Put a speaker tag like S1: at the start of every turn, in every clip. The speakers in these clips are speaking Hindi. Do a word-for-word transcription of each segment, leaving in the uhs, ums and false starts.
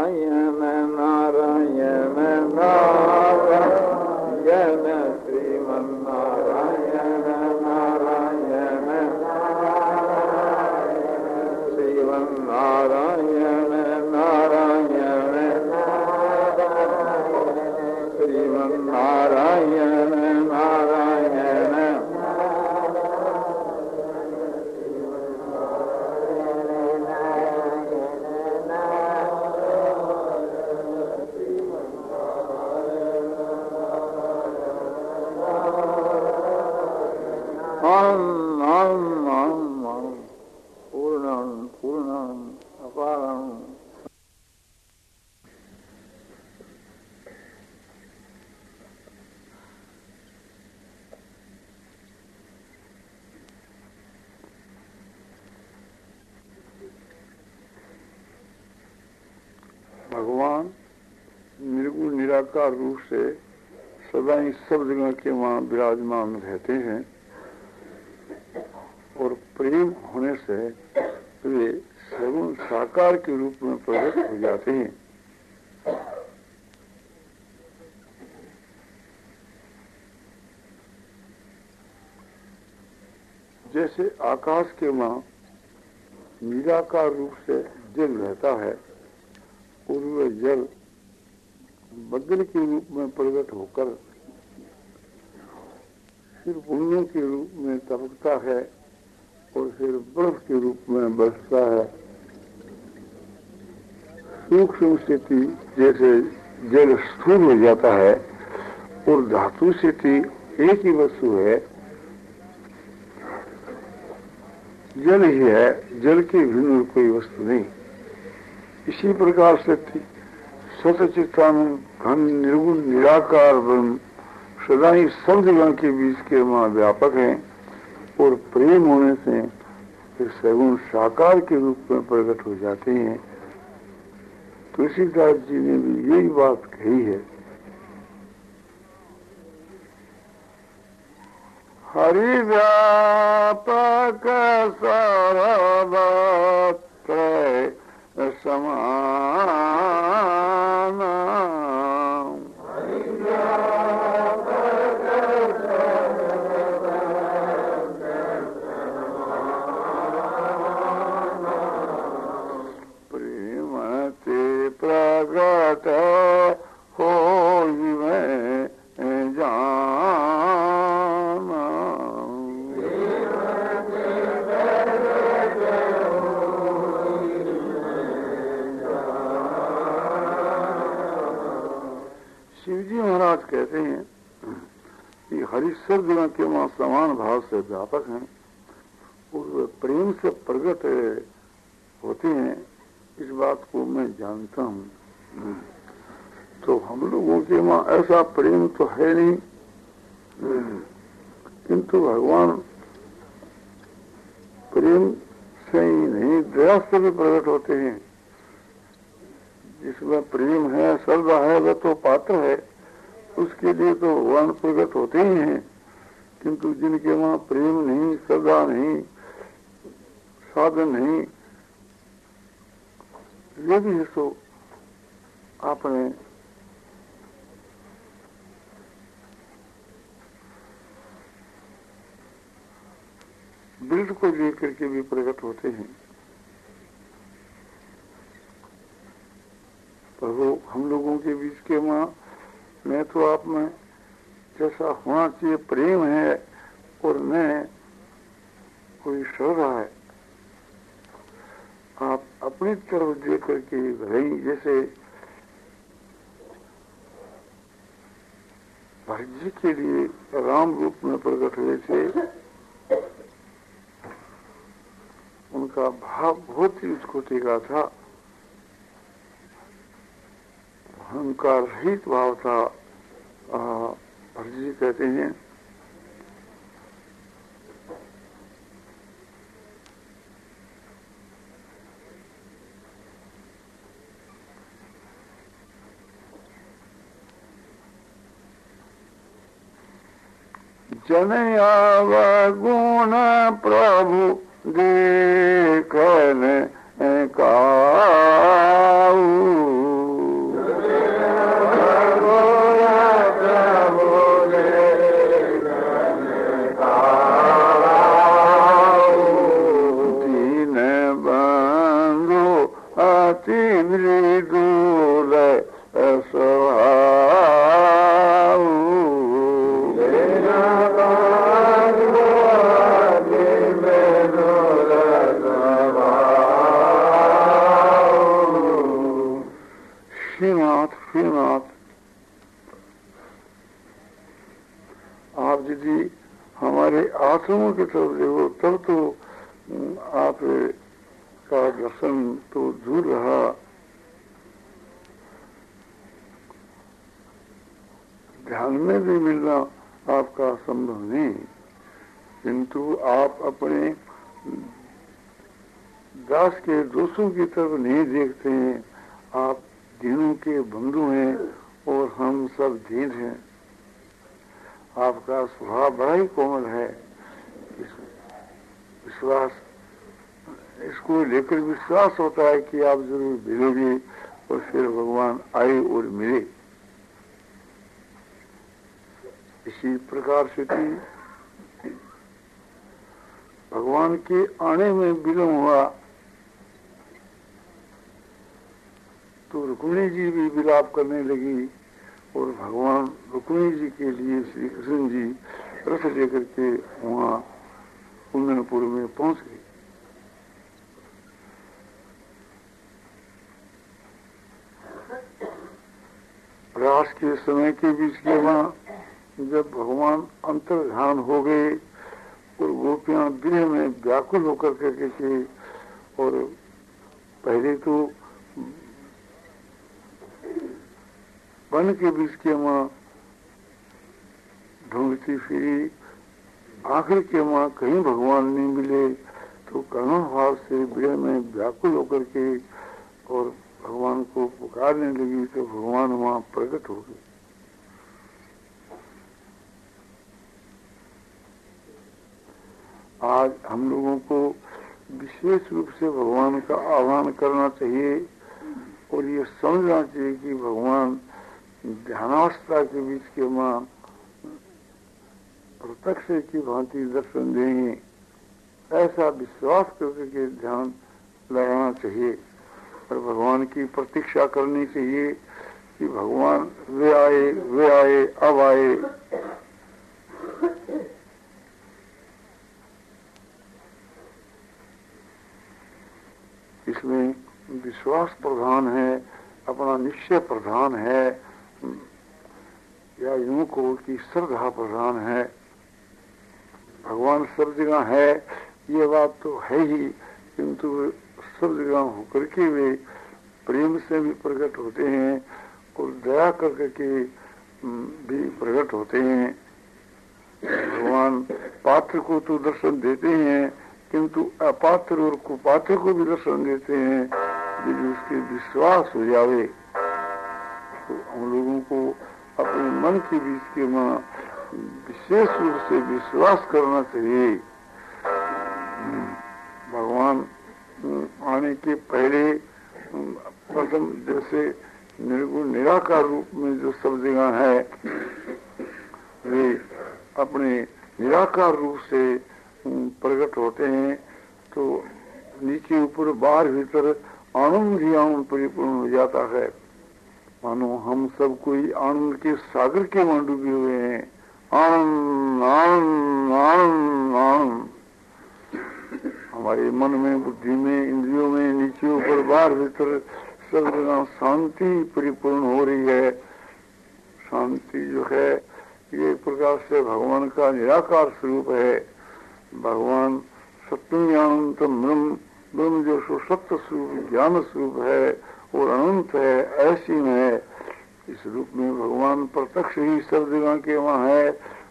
S1: नारायण नारायण नारायण श्रीमन नारायण नारायण श्रीमन नारायण नारायण श्रीमन नारायण नारायण
S2: भगवान निर्गुण निराकार रूप से सदा ही सब जगह के वहाँ विराजमान रहते हैं और प्रेम होने से वे सगुण साकार के रूप में प्रकट हो जाते हैं। जैसे आकाश के वहाँ निराकार रूप से जल रहता है और वह जल बदल के रूप में प्रकट होकर फिर बूंदों के रूप में तपकता है और फिर बर्फ के रूप में बरसता है। सूक्ष्म स्थिति जैसे जल स्थूल हो जाता है और धातु स्थिति एक ही वस्तु है, जल ही है, जल के भिन्न कोई वस्तु नहीं। इसी प्रकार से सतचित्तानंद घन निर्गुण निराकार ब्रह्म सदा ही सब जगह के बीच के वहाँ व्यापक हैं और प्रेम होने से फिर सगुण साकार के रूप में प्रकट हो जाते हैं। तुलसीदास जी ने भी यही बात कही है। हरि व्यापक सर्वत्र समान प्रेम ते प्रगट हो मैं जाना। शिवजी महाराज कहते हैं कि हरि सब जगह के वहाँ समान भाव से व्यापक हैं और वे प्रेम से प्रकट होते हैं। इस बात को मैं जानता हूँ। तो हम लोगों के वहाँ ऐसा प्रेम तो है नहीं, किंतु भगवान प्रेम से ही नहीं दया से भी प्रकट होते हैं। जिसमें प्रेम है, श्रद्धा है, वह तो पात्र है, उसके लिए तो भगवान प्रकट होते ही हैं। किंतु जिनके वहाँ प्रेम नहीं, श्रद्धा नहीं, साधन नहीं, ये भी है सो आपने बिल्ड को लेकर के भी प्रकट होते हैं। प्रभु हम लोगों के बीच के वहाँ मैं तो आप में जैसा होना चाहिए प्रेम है और मैं कोई श्रद्धा है, आप अपनी तरफ दे करके रही। जैसे भरत जी के लिए राम रूप में प्रकट हुए थे, उनका भाव बहुत ही उच्च कोटि का था, अहंकार रहित भाव था। भरत जी कहते हैं जनयावगुण प्रभु देखन काऊ हमारे आश्रमों की तरफ देखो तब तो आप का दर्शन तो दूर रहा, ध्यान में भी मिलना आपका संभव नहीं, किंतु आप अपने दास के दोषों की तरफ नहीं देखते हैं। आप दीनों के बंधु हैं और हम सब दीन हैं। आपका स्वभाव बड़ा ही कोमल है। विश्वास, इसको लेकर विश्वास होता है कि आप जरूर मिलोगे और फिर भगवान आए और मिले। इसी प्रकार से थी भगवान के आने में विलम्ब हुआ तो रुक्मिणी जी भी विलाप करने लगी और भगवान रुक्मिणी जी के लिए श्री कृष्ण जी रथ लेकर के वहां कुंदनपुर में पहुंच गए। रास के समय के बीच के वहां जब भगवान अंतर्ध्यान हो गए और गोपियां विरह में व्याकुल होकर के थे और पहले तो वन के बीच के माँ ढूंढती फिरी, आखिर के माँ कहीं भगवान नहीं मिले तो करुण भाव से विरह में व्याकुल होकर के और भगवान को पुकारने लगी तो भगवान वहां प्रकट हो गए। आज हम लोगों को विशेष रूप से भगवान का आह्वान करना चाहिए और ये समझना चाहिए कि भगवान ध्यानावस्था के बीच के माँ प्रत्यक्ष की भांति दर्शन देंगे, ऐसा विश्वास करके ध्यान लगाना चाहिए और भगवान की प्रतीक्षा करनी चाहिए कि भगवान वे आए वे आए अब आए। इसमें विश्वास प्रधान है, अपना निश्चय प्रधान है, या यूं को कि श्रद्धा प्रधान है। भगवान सब जगह है ये बात तो है ही, किंतु सब जगह होकर के वे प्रेम से भी प्रकट होते हैं और दया करके के भी प्रकट होते हैं। भगवान पात्र को तो दर्शन देते हैं किंतु अपात्र और कुपात्र को भी दर्शन देते हैं। यदि उसके विश्वास हो जावे तो हम लोगों को अपने मन के बीच के मां विशेष रूप से विश्वास करना चाहिए। भगवान आने के पहले प्रथम जैसे निर्गुण निराकार रूप में जो सब जगह है वे अपने निराकार रूप से प्रकट होते हैं तो नीचे ऊपर बाहर भीतर आनंद ही आनंद परिपूर्ण हो जाता है। मानो हम सब कोई आनंद के सागर के में डूबे हुए हैं। आनंद आनंद आनंद आनंद हमारे मन में, बुद्धि में, इंद्रियों में, नीचे ऊपर बाहर भीतर सब जगह शांति परिपूर्ण हो रही है। शांति जो है ये एक प्रकार से भगवान का निराकार स्वरूप है। भगवान सत्य अनंत ब्रह्म, ब्रह्म जो सत्य स्वरूप ज्ञान स्वरूप है और अनंत है, ऐसी है। इस रूप में भगवान प्रत्यक्ष ही सब जगह के वहाँ है।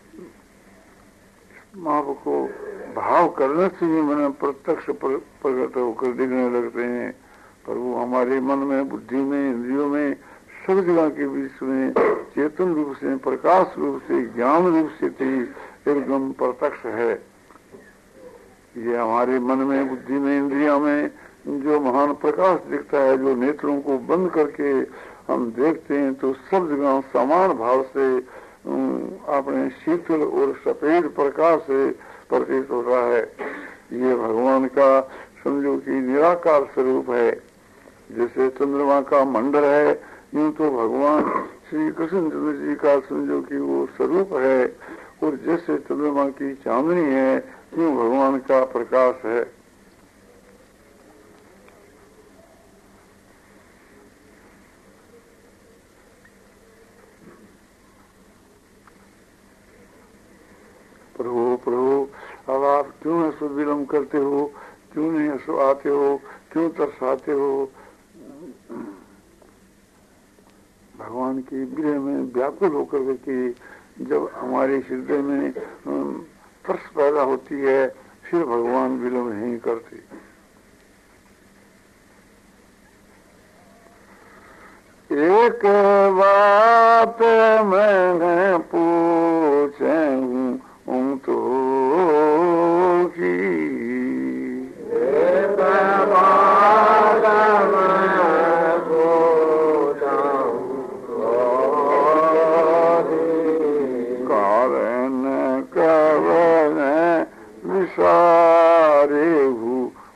S2: माप को भाव करने से ही मन प्रत्यक्ष प्रकट होकर दिखने लगते हैं। पर वो हमारे मन में, बुद्धि में, इंद्रियों में, सब जगह के बीच में चेतन रूप से, प्रकाश रूप से, ज्ञान रूप से थी एकदम प्रत्यक्ष है। ये हमारे मन में, बुद्धि में, इंद्रियों में जो महान प्रकाश दिखता है, जो नेत्रों को बंद करके हम देखते हैं तो सब जगह समान भाव से अपने शीतल और सफेद प्रकाश से प्रतीत होता है। ये भगवान का समझो कि निराकार स्वरूप है। जैसे चंद्रमा का मंडल है, यूं तो भगवान श्री कृष्ण चंद्र जी का समझो कि वो स्वरूप है, और जैसे चंद्रमा की चांदनी है यूं भगवान का प्रकाश है। प्रभु, अब आप क्यों ऐसा विलम्ब करते हो, क्यों नहीं ऐसा आते हो, क्यों तरसाते हो। भगवान की विरह में व्याकुल होकर के जब हमारे हृदय में तरस पैदा होती है, फिर भगवान विलम्ब नहीं करते। एक बात मैंने पूछे हूँ तो की,
S1: एक बात मैं पूछा हूँ
S2: कारण कवन विसारे हूँ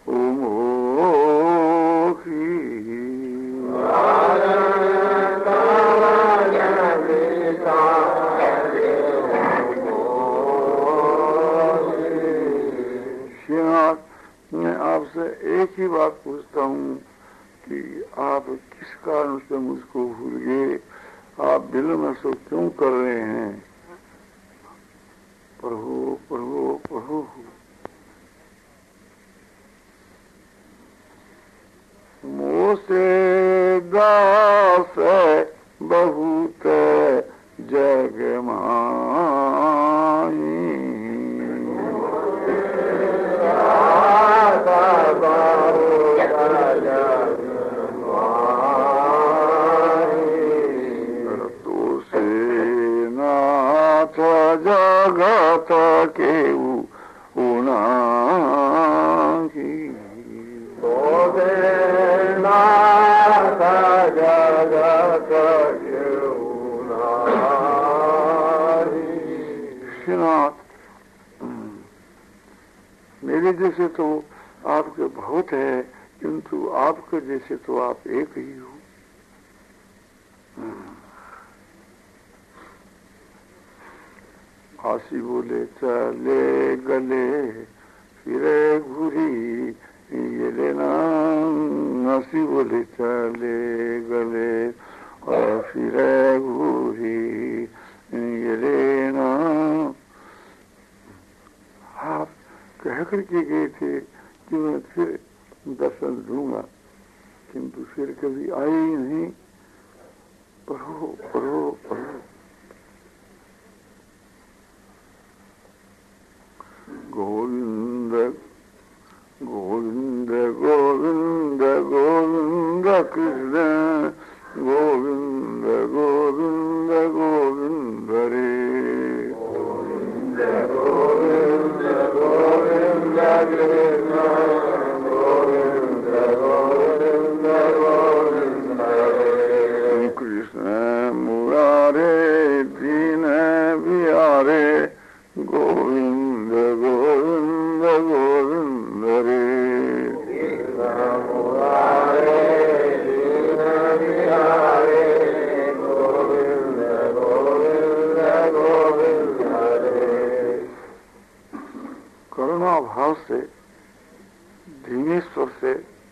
S2: एक ही बात पूछता हूँ कि आप किस कारण से मुझको भूल गए, आप विलम्ब से क्यों कर रहे हैं। प्रभु प्रभु प्रभु मोसे दास बहुत जग माई, तो से नाथ जगत के उना की,
S1: तो से नाथ जगत के उना
S2: श्रीनाथ, मेरे जैसे तो आपके बहुत है, किंतु आपके जैसे तो आप एक ही हो। आशी बोले चले गले फिरे घूरी ये लेना, आशी बोले चले गले और फिरे घूरी ये लेना। आप कह करके गए थे कि मैं फिर दर्शन दूंगा, किंतु फिर कभी आई ही नहीं। प्रभु प्रभु प्रभु गोविंद गोविंद गोविंद गोविंद कृष्ण गोविंद गोविंद गोविंद रे,
S1: गोविंद गोविंद गोविंद कृष्ण गोविंद गोविंद गोविंद रे,
S2: कृष्ण मुरारे दीन बिहारे गोविंद गोविंद गोविंद रे,
S1: कृष्ण मुरारे दीन बिहारे गोविंद गोविंद गोविंद रे।
S2: करुणा भाव से धीमे स्वर से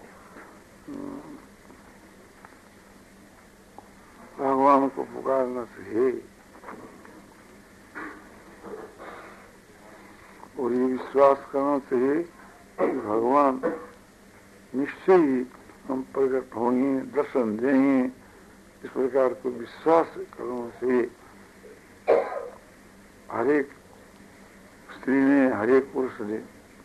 S2: भगवान को पुकारना चाहिए और ये विश्वास करना चाहिए कि भगवान निश्चय ही हम प्रकट होंगे, दर्शन देंगे। इस प्रकार को विश्वास करना चाहिए। हरेक स्त्री ने, हरेक पुरुष ने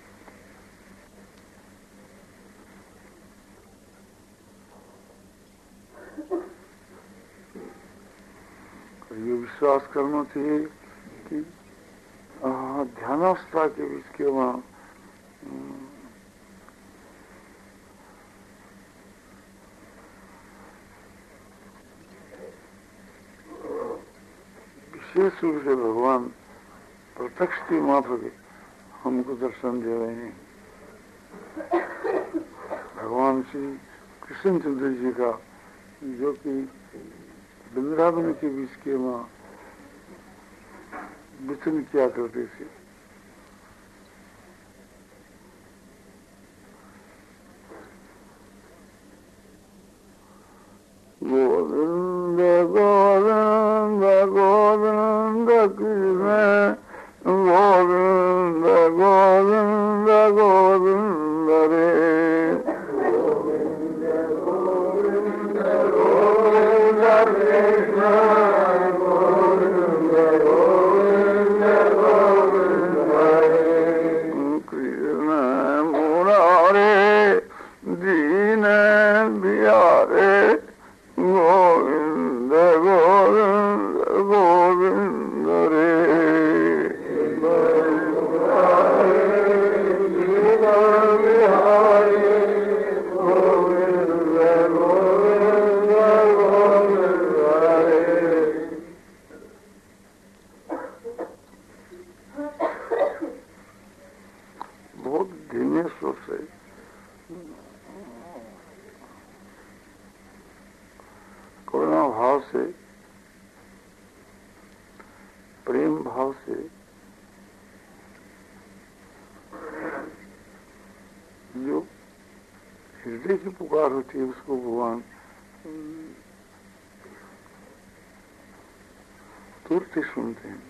S2: ये विश्वास करना चाहिए कि ध्यानावस्था के बीच के वहाँ विशेष रूप से भगवान प्रत्यक्ष के मात्र के हमको दर्शन दे रहे हैं। भगवान श्री कृष्णचंद्र जी का जो कि वृंदावन के बीच के वहाँ विचरण किया करते थे। गोविंद गोविंद गोविंद कृष्ण गोविंद परमेश्वर से करुणा भाव से, प्रेम भाव से जो हृदय की पुकार होती है उसको भगवान तुरंत ही सुनते हैं।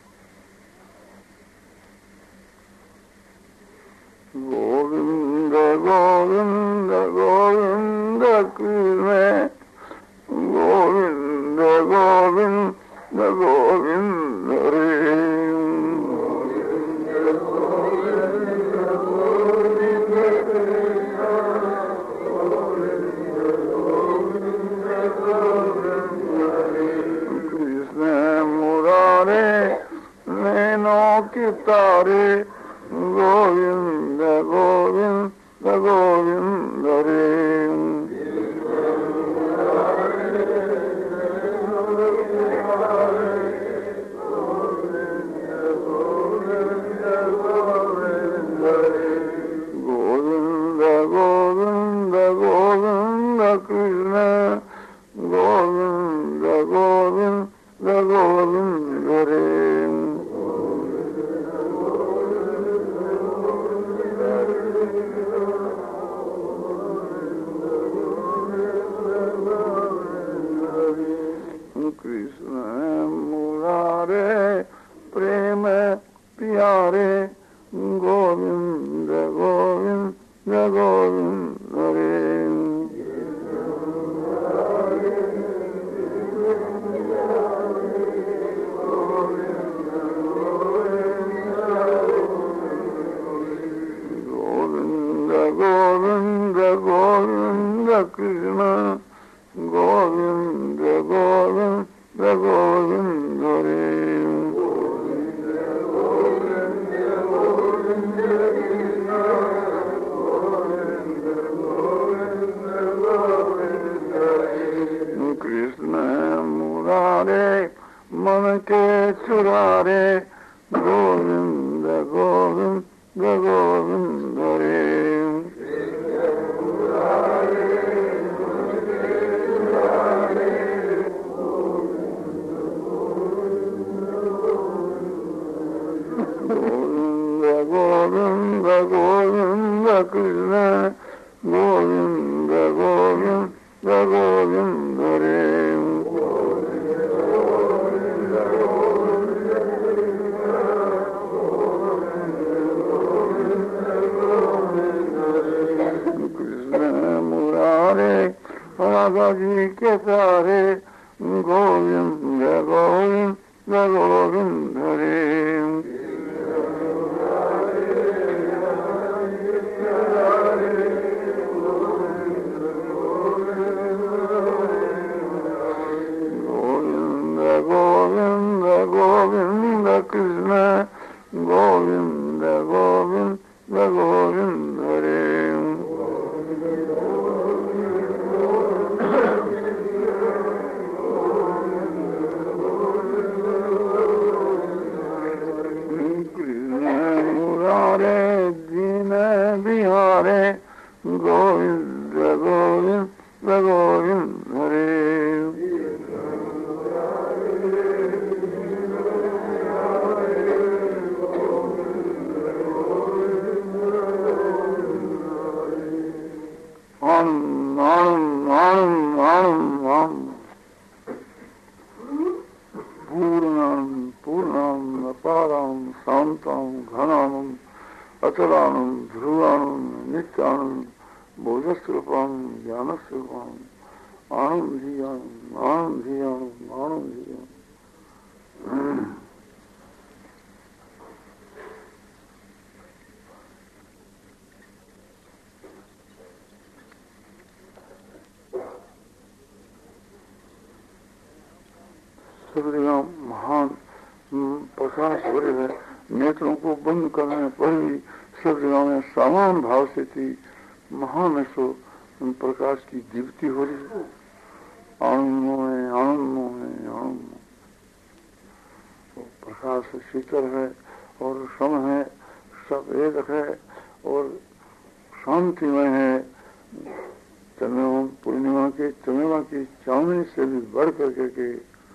S2: गोविंद गोविंद गोविंद कृष्ण गोविंद गोविंद गोविंद रे। कृष्ण मुरारे नैनों की तारे गोविंद गोविंद गोविंद रे। गोविंद गोविंद गोविंद कृष्ण गोविंद गोविंद गोविंद रे। कृष्ण मुरारे प्रेम प्यारे गोविंद गोविंद गोविंद रे। गोविंद गोविंद गोविंद कृष्ण गोविंद गोविंद गोविंद रे। कृष्ण मुरारे मन के चुरारे गोविंद गोविंद गोविंद रे। गोविंद गोविंद गोविंद कृष्ण गोविंद गोविंद गोविंद रे। कृष्ण मुरारे राधा जी के सारे गोविंद गोविंद गोविंद रे। गोविंद गोविंद गोविंद कृष्ण गोविंद गोविंद गोविंद रे। कृष्ण मुरारे दीन बिहारे गोविंद गोविंद गोविंद रे। आनंद आनंद आनंद आनंद आनंद पूर्णानंद पूर्णानंद अपारानंद शांतानंद घनानंद अचलानंद ध्रुवानंद नित्यानंद बोधस्वरूपानंद ज्ञानस्वरूपानंद आनंद ही आनंद आनंद ही आनंद आनंद ही आनंद। सब जगह महान प्रकाश हो रहे है, नेत्रों को बंद करने पर भी सब जगह में समान भाव से थी महान सो प्रकाश की दीप्ति हो रही है। आनंदों में आनंदों में आनंद प्रकाश शीतल है और सम है, सब एक है और शांतिमय है। चंद्रमा पूर्णिमा के चंद्रमा की चांदनी से भी बढ़ करके के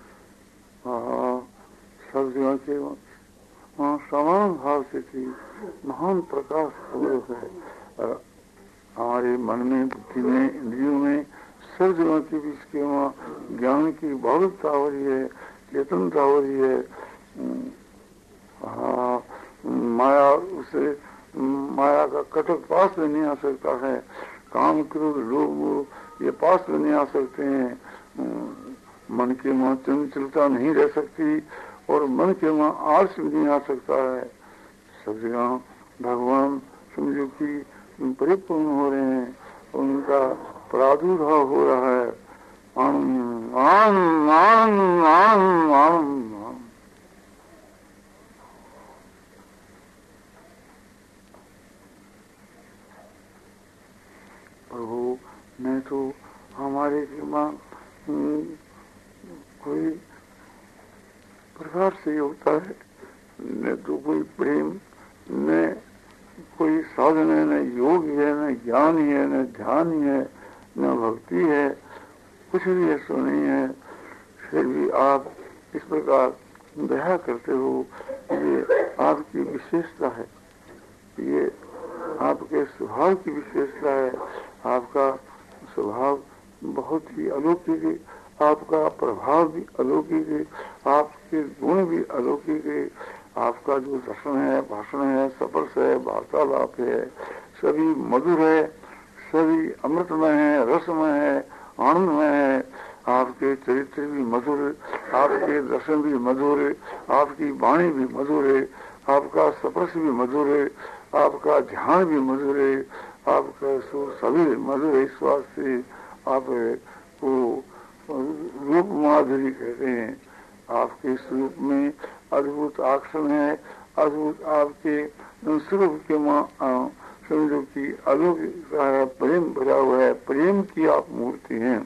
S2: सब जगह के वहाँ समान भाव से थी, महान प्रकाश स्वरूप है। हमारे मन में, बुद्धि में, इंद्रियों में, सब जगह के बीच के वहाँ ज्ञान की बाहुलता हो रही है, चेतनता हो रही है। हाँ, माया उसे माया का कटक पास में नहीं आ सकता है। काम, क्रोध, लोभ ये पास में नहीं आ सकते हैं। मन के वहाँ चंचलता नहीं रह सकती और मन के वहाँ आलस नहीं आ सकता है। सब जगह भगवान समझो कि परिपूर्ण हो रहे हैं, उनका प्रादुर्भाव हो रहा है। आनंद आनंद आनंद आनंद आनंद। प्रभु मैं तो हमारे मां कोई प्रकार से होता है, न तो कोई प्रेम, न कोई साधन है, न योग है, न ज्ञान ही है, न ध्यान ही है, न भक्ति है, कुछ भी ऐसा नहीं है। फिर भी आप इस प्रकार दया करते हो, ये आपकी विशेषता है, ये आपके स्वभाव की विशेषता है। आपका स्वभाव बहुत ही अलौकिक है, आपका प्रभाव भी अलौकिक है, आपके गुण भी अलौकिक है। आपका जो दर्शन है, भाषण है, स्पर्श है, वार्तालाप है, सभी मधुर है, सभी अमृतमय है, रसमय है, आनंदमय है। आपके चरित्र भी मधुर है, आपके दर्शन भी मधुर है, आपकी वाणी भी मधुर है, आपका स्पर्श भी मधुर है, आपका ध्यान भी मधुर है, आपका सभी मधुर है। श्वास से आप को रूप माधुरी कहते हैं। आपके स्वरूप में अद्भुत आकर्षण है, अद्भुत आपके स्वरूप के मां समझो की अलौकिक है, प्रेम भरा हुआ है, प्रेम की आप मूर्ति हैं।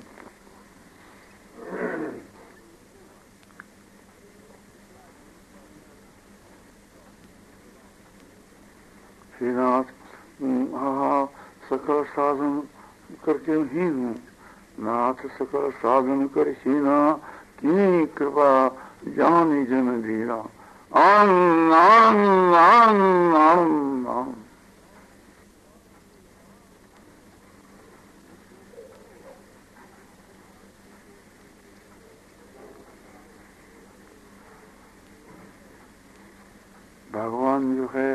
S2: श्रीनाथ हाँ सकल साधन करके ही हूँ, नाथ सकल साधन कर हीना, की कृपा जानी जन दीना। आनंद आनंद आनंद आनंद आनंद। भगवान जो है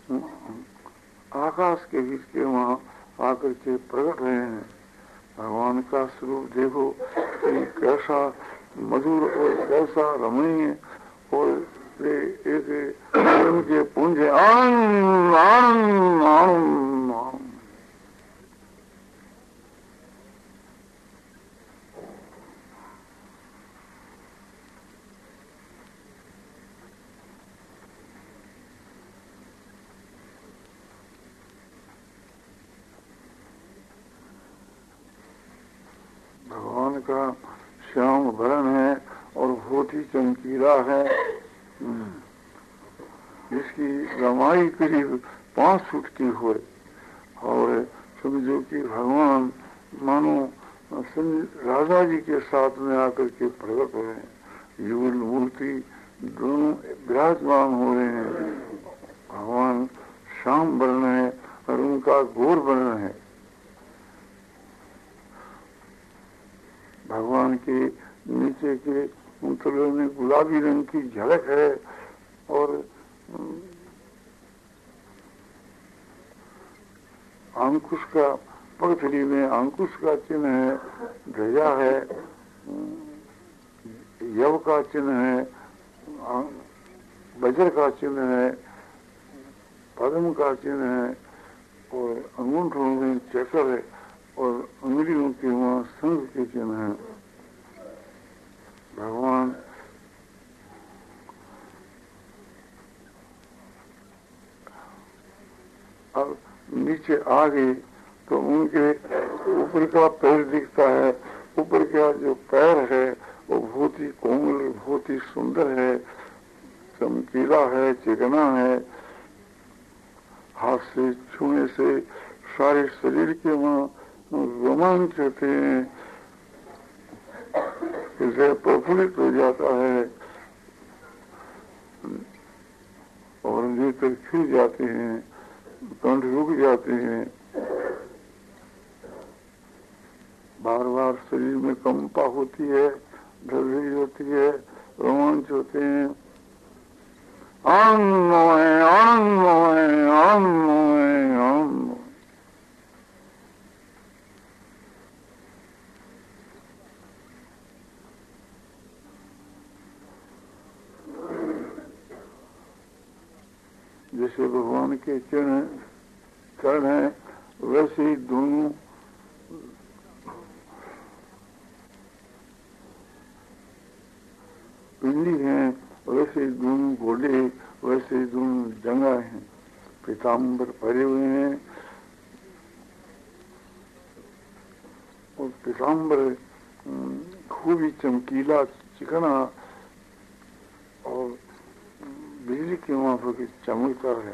S2: आकाश के बीच के वहाँ आकर के प्रकट रहे हैं। भगवान का स्वरूप देखो कि कैसा मधुर और कैसा रमणीय और एक प्रेम के पुंज आनंद आनंद आनंद आनंद। भगवान का श्याम भरण है और बहुत ही चमकीला है, जिसकी लंबाई करीब पांच फुट की हो और समझो कि भगवान मानो राजा जी के साथ में आकर के प्रकट हो रहे हैं। युगल मूर्ति दोनों विराजमान हो रहे हैं। भगवान श्याम वर्ण है और उनका गौर वर्ण है। भगवान के नीचे के तलों में गुलाबी रंग की झलक है और अंकुश का पगथली में अंकुश का चिन्ह है, ध्वजा है, यव का चिन्ह है, वज्र का चिन्ह है, पद्म का चिन्ह है और अंगूठों में चक्र है और उंगलियों के वहाँ संघ के चिन्ह है। भगवान अब नीचे आ गए तो उनके ऊपर का पैर दिखता है। ऊपर का जो पैर है वो बहुत ही कोमल, बहुत ही सुंदर है, चमकीला है, चिकना है। हाथ से छूने से सारे शरीर के वहाँ रोमांच होते हैं, हृदय प्रफुल्लित हो जाता है और नेत्र खिल जाते हैं, कंठ रुक जाते हैं, बार बार शरीर में कंपा होती है, धड़धड़ी होती है, रोमांच होते हैं, आनंदमय आनंदमय आनंदमय आनंद। जैसे भगवान के चरण चरण है, वैसे ही दोनों पिंडी हैं, वैसे ही दोनों घोड़े, वैसे ही दोनों जंगा हैं, पीताम्बर भरे हुए हैं और पीताम्बर खूब ही चमकीला चिकना और बिजली की माफक की चमकता है।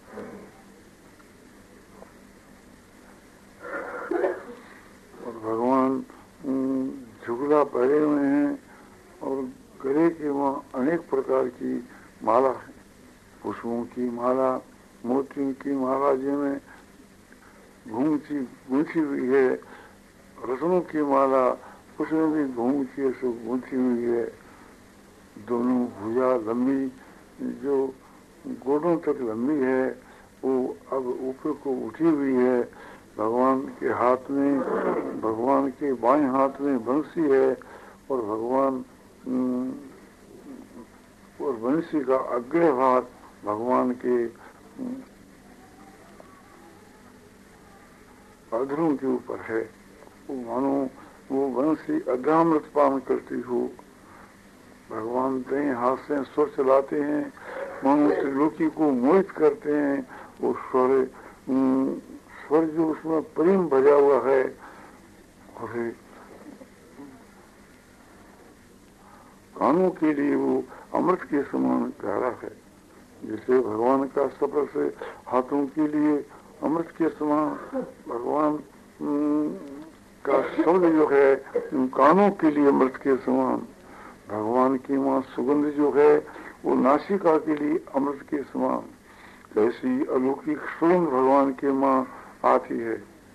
S2: और भगवान झुगला पहरे हुए हैं और गले के वहाँ अनेक प्रकार की माला है, पुष्पों की माला, मोतियों की माला जिनमें घूमती गूंथी हुई है, रत्नों की माला उसमें भी घूमती से गूंथी हुई है। दोनों भुजा लंबी जो गोडों तक लंबी है वो अब ऊपर को उठी हुई है। भगवान के हाथ में, भगवान के बाएं हाथ में बंसी है और भगवान और बंसी का अग्र भाग भगवान के अधरों के ऊपर है। वो मानो वो बंसी अग्रामृत पान करती हो। भगवान दाएं हाथ से स्वर चलाते हैं, मानो त्रिलोकी को मोहित करते हैं। वो स्वर स्वर जो उसमें प्रेम भरा हुआ है और कानों के लिए वो अमृत के समान प्यारा है। जैसे भगवान का सफर से हाथों के लिए अमृत के समान भगवान का शब्द जो है कानों के लिए अमृत के समान, भगवान की माँ सुगंध जो है वो नासिका के लिए अमृत के समान। ऐसी अलौकिक सुगंध भगवान के माँ आती है।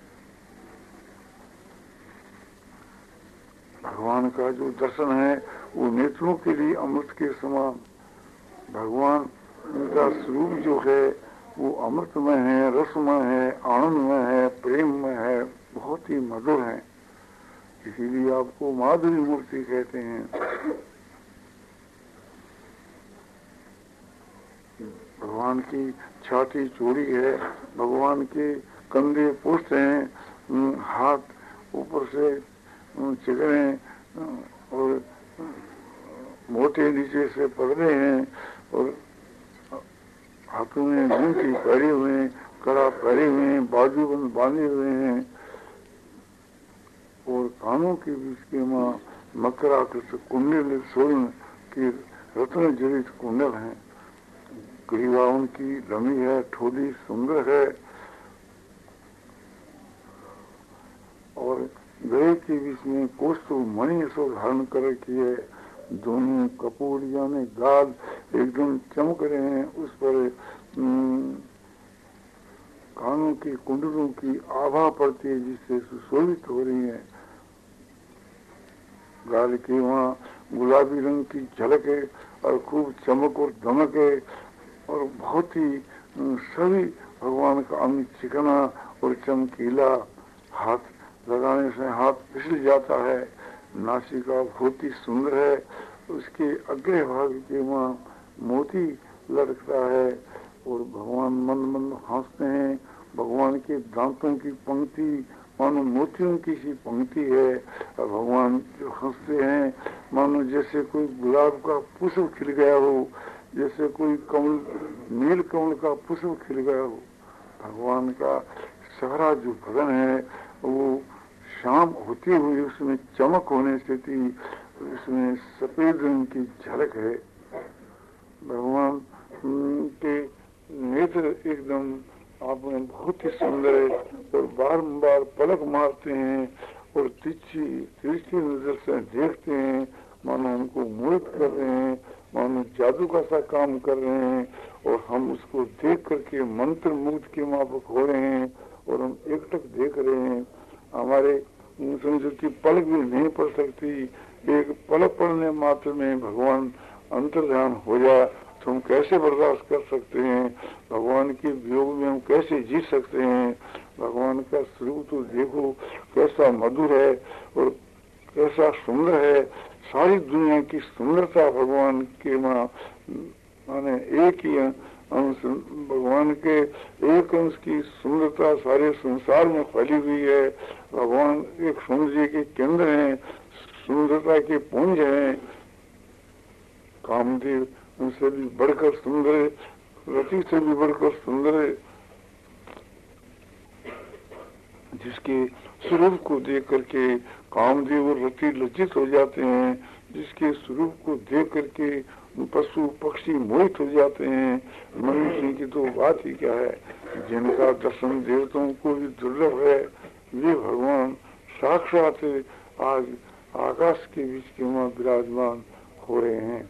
S2: भगवान का जो दर्शन है वो नेत्रों के लिए अमृत के समान। भगवान उनका स्वरूप जो है वो अमृतमय है, रसमय है, आनंदमय है, प्रेममय है, बहुत ही मधुर है। इसीलिए आपको माधुरी मूर्ति कहते हैं। भगवान की छाती चौड़ी है, भगवान के कंधे पुष्ट हैं, हाथ ऊपर से चिकने और मोटे नीचे से पकड़े हैं और हाथों में घूंटी पहरे हुए हैं, कड़ा पहरे हुए हैं, बाजू बंद बांधे हुए हैं और कानों के बीच के माँ मकराकृत कुंडल स्वर्ण के रत्न जड़ित कुंडल हैं। ग्रीवा उनकी लंबी है, ठोड़ी सुंदर है और गले के बीच में कोष्ठो मणि सो धारण कर रखी है। दोनों कपूर यानी गाल एकदम चमक रहे हैं, उस पर कानों की कुंडलों की आभा पड़ती है जिससे सुशोभित हो रही है। गाल के वहाँ गुलाबी रंग की झलक है और खूब चमक और दमक है और बहुत ही सभी भगवान का अंग चिकना और चमकीला, हाथ लगाने से हाथ फिसल जाता है। नासिका बहुत ही सुंदर है, उसके अग्र भाग के वहाँ मोती लटकता है और भगवान मंद मंद हंसते हैं। भगवान के दांतों की पंक्ति मानो मोतियों की सी पंक्ति है और भगवान जो हंसते हैं मानो जैसे कोई गुलाब का पुष्प खिल गया हो, जैसे कोई कमल नील कमल का पुष्प खिल गया हो। भगवान का सारा जो बदन है वो शाम होती हुई उसमें चमक होने से थी, उसमें सफेद रंग की झलक है। भगवान के नेत्र एकदम आपने बहुत ही सुंदर है और बारंबार पलक मारते हैं और तिरछी तिरछी नजर से देखते हैं, मानो हमको मोहित कर रहे हैं, मानो जादू का सा काम कर रहे हैं और हम उसको देख करके मंत्र मुग्ध के माफक हो रहे हैं और हम एकटक देख रहे हैं। हमारे समझो की पलक भी नहीं पड़ सकती, एक पलक पड़ने मात्र में भगवान अंतर्ध्यान हो जाए तो हम कैसे बर्दाश्त कर सकते हैं, भगवान के वियोग में हम कैसे जी सकते हैं। भगवान का स्वरूप तो देखो कैसा मधुर है और कैसा सुंदर है, सारी दुनिया की सुंदरता भगवान के माने एक ही अंश, भगवान के एक अंश की सुंदरता सारे संसार में फैली हुई है। भगवान एक सौंदर्य के केंद्र हैं, सुंदरता के पुंज हैं। कामदेव उनसे भी बढ़कर सुंदर है, रति से भी बढ़कर सुंदर है, जिसके स्वरूप को देख करके कामदेव और रति लज्जित हो जाते हैं, जिसके स्वरूप को देख करके पशु पक्षी मोहित हो जाते हैं। मनुष्य की तो बात ही क्या है, जिनका दर्शन देवताओं को भी दुर्लभ है, वे भगवान साक्षात आज आकाश के बीच के वहां विराजमान हो रहे हैं।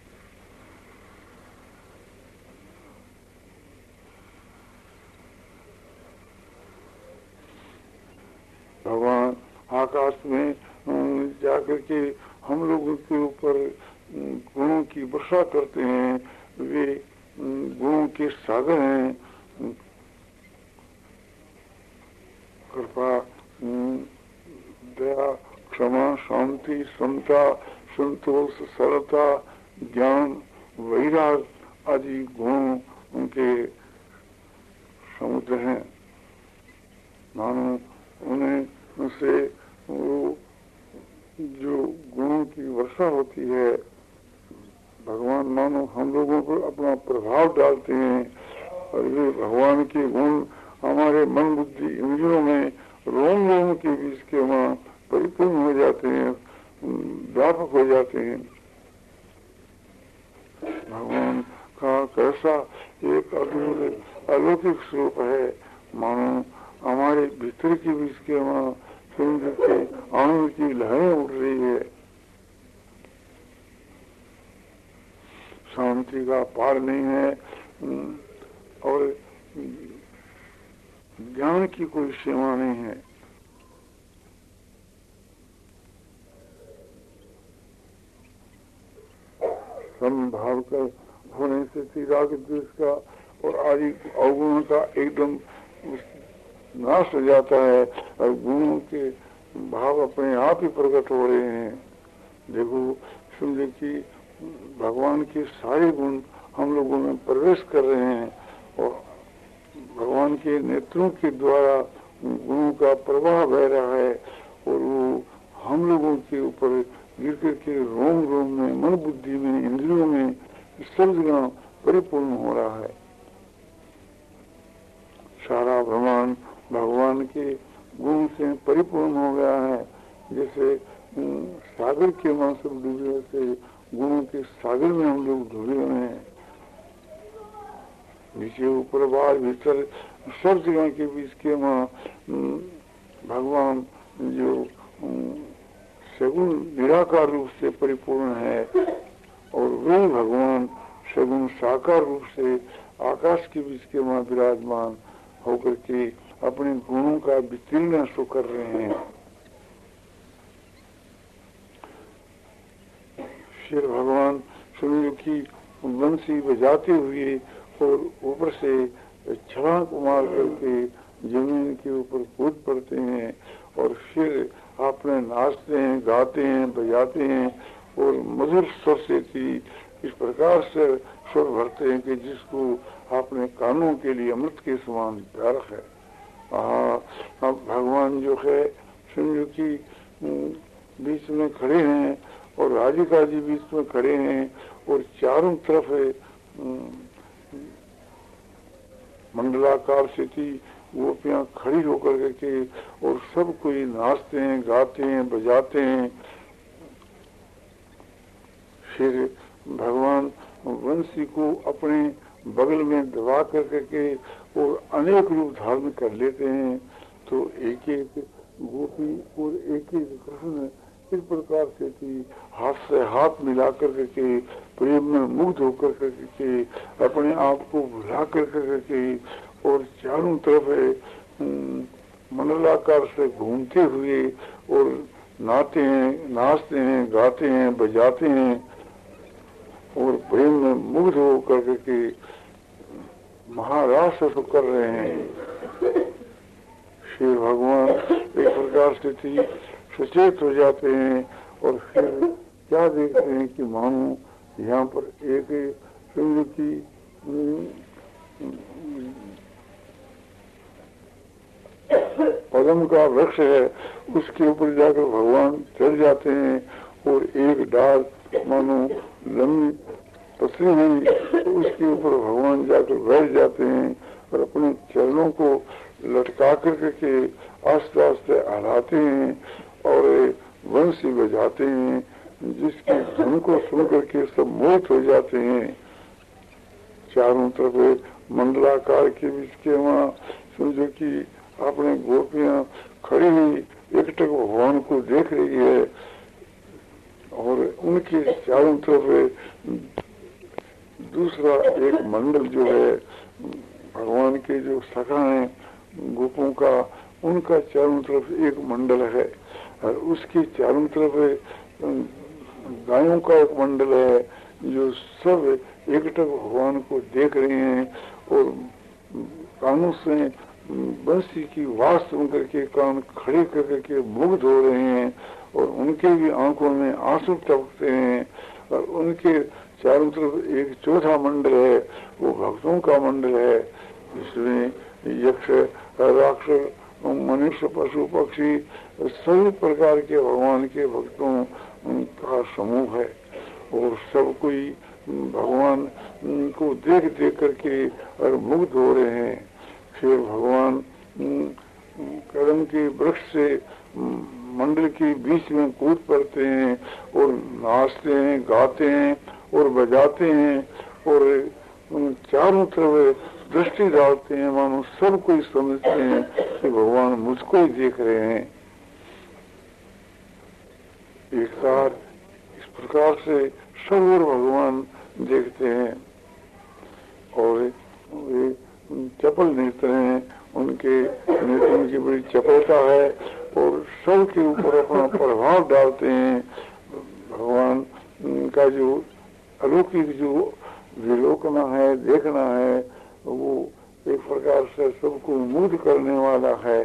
S2: भगवान आकाश में जाकर के हम लोगों के ऊपर गुणों की वर्षा करते हैं, वे गुणों के सागर हैं। कृपा, दया, क्षमा, शांति, समता, संतोष, सरलता, ज्ञान, वैराग आदि गुणों उनके समुद्र हैं। मानो उन्हें उनसे वो जो गुणों की वर्षा होती है, भगवान मानो हम लोगों पर अपना प्रभाव डालते हैं और वे भगवान के गुण हमारे मन बुद्धि इंद्रियों में रोम रोम के बीच के वहाँ परिपूर्ण हो जाते हैं, व्यापक हो जाते हैं। भगवान का कैसा एक अद्भुत अलौकिक स्वरूप है, मानो हमारे भीतर के बीच के वहाँ समुद्र के आनंद की लहरें उठ रही है। शांति का पार नहीं है और ज्ञान की कोई सीमा नहीं है। समभाव का होने से राग द्वेष का और आदि अवगुणों का एकदम नाश हो जाता है और गुणों के भाव अपने आप ही प्रकट हो रहे हैं। देखो समझे कि भगवान के सारे गुण हम लोगों में प्रवेश कर रहे हैं और भगवान के नेत्रों के द्वारा गुणों का प्रवाह बह रहा है और वो हम लोगों के ऊपर गिर कर के रोम रोम में, मन बुद्धि में, इंद्रियों में सब जगह परिपूर्ण हो रहा है। सारा ब्रह्मांड भगवान के गुण से परिपूर्ण हो गया है। जैसे सागर के मां सब डूबे से गुणों के सागर में हम लोग डूबे हुए हैं। नीचे ऊपर बाहर भीतर सब जगह के बीच के मां भगवान जो सगुण निराकार रूप से परिपूर्ण है और वे भगवान सगुण साकार रूप से आकाश के बीच के मां विराजमान होकर के अपने गुणों का वितीर्ण शो कर रहे हैं। फिर भगवान सूर्य की बंसी बजाते हुए और ऊपर से छलांग मार करके जमीन के ऊपर कूद पड़ते हैं और फिर अपने नाचते हैं, गाते हैं, बजाते हैं और मधुर स्वर से थी इस प्रकार से स्वर भरते हैं कि जिसको अपने कानों के लिए अमृत के समान प्यारा है। हाँ, अब भगवान जो है समझो कि बीच में खड़े हैं और राधिका जी बीच में खड़े हैं और चारों तरफ मंडलाकार से थी गोपियां खड़ी होकर के और सब कोई नाचते हैं, गाते हैं, बजाते हैं। फिर भगवान वंशी को अपने बगल में दबा कर के और अनेक रूप धारण कर लेते हैं। तो एक एक गोपी और एक एक कृष्ण इस प्रकार से थी, हाथ से हाथ मिला कर के प्रेम में मुग्ध होकर के अपने आप को भुला कर के और चारों तरफ मंडलाकार से घूमते हुए और नाते हैं, नाचते हैं, गाते हैं, बजाते हैं और प्रेम में मुग्ध होकर के महारास कर रहे हैं। श्री भगवान एक प्रकार से थी सचेत हो जाते हैं और फिर क्या देखते हैं कि मानो यहाँ पर एक सूर्य की पद्म का वृक्ष है, उसके ऊपर जाकर भगवान चढ़ जाते हैं और एक डाल मानो लंबी पसरी हुई उसके ऊपर भगवान जाकर बैठ जाते हैं और अपने चरणों को लटका कर के आस्ते आस्ते हलाते हैं और वंशी बजाते हैं, जिसकी धुन को सुन करके सब मोहित हो जाते हैं। चारों तरफ मंडलाकार के बीच के वहाँ समझो कि अपने गोपियां खड़ी हुई एकटक भगवान को देख रही है और उनके चारों तरफ दूसरा एक मंडल जो है भगवान के जो सखा हैं गोपों का, उनका चारों तरफ एक मंडल है और उसके चारों तरफ गायों का एक मंडल है जो सब एकटक भगवान को देख रहे हैं और कानों से बंसी की आवाज सुन करके कान खड़े करके मुग्ध हो रहे हैं और उनके भी आंखों में आंसू टपकते हैं और उनके चारों तरफ एक चौथा मंडल है, वो भक्तों का मंडल है, जिसमें यक्ष, राक्षस, मनुष्य, पशु, पक्षी सभी प्रकार के भगवान के भक्तों का समूह है और सब कोई भगवान को देख देख करके और मुग्ध हो रहे हैं। फिर भगवान कदम के वृक्ष से मंडल के बीच में कूद पड़ते हैं और नाचते हैं, गाते हैं और बजाते हैं और चारों तरफ दृष्टि डालते हैं, मानो सब कोई समझते हैं कि भगवान मुझको ही देख रहे हैं। एक साथ इस प्रकार से सब और भगवान देखते हैं और वे चपल नेत्र हैं, उनके नेत्रों की बड़ी चपलता है और सब के ऊपर अपना प्रभाव डालते हैं। भगवान का जो अलौकिक जो विलोकना है, देखना है, वो एक प्रकार से सबको मुग्ध करने वाला है।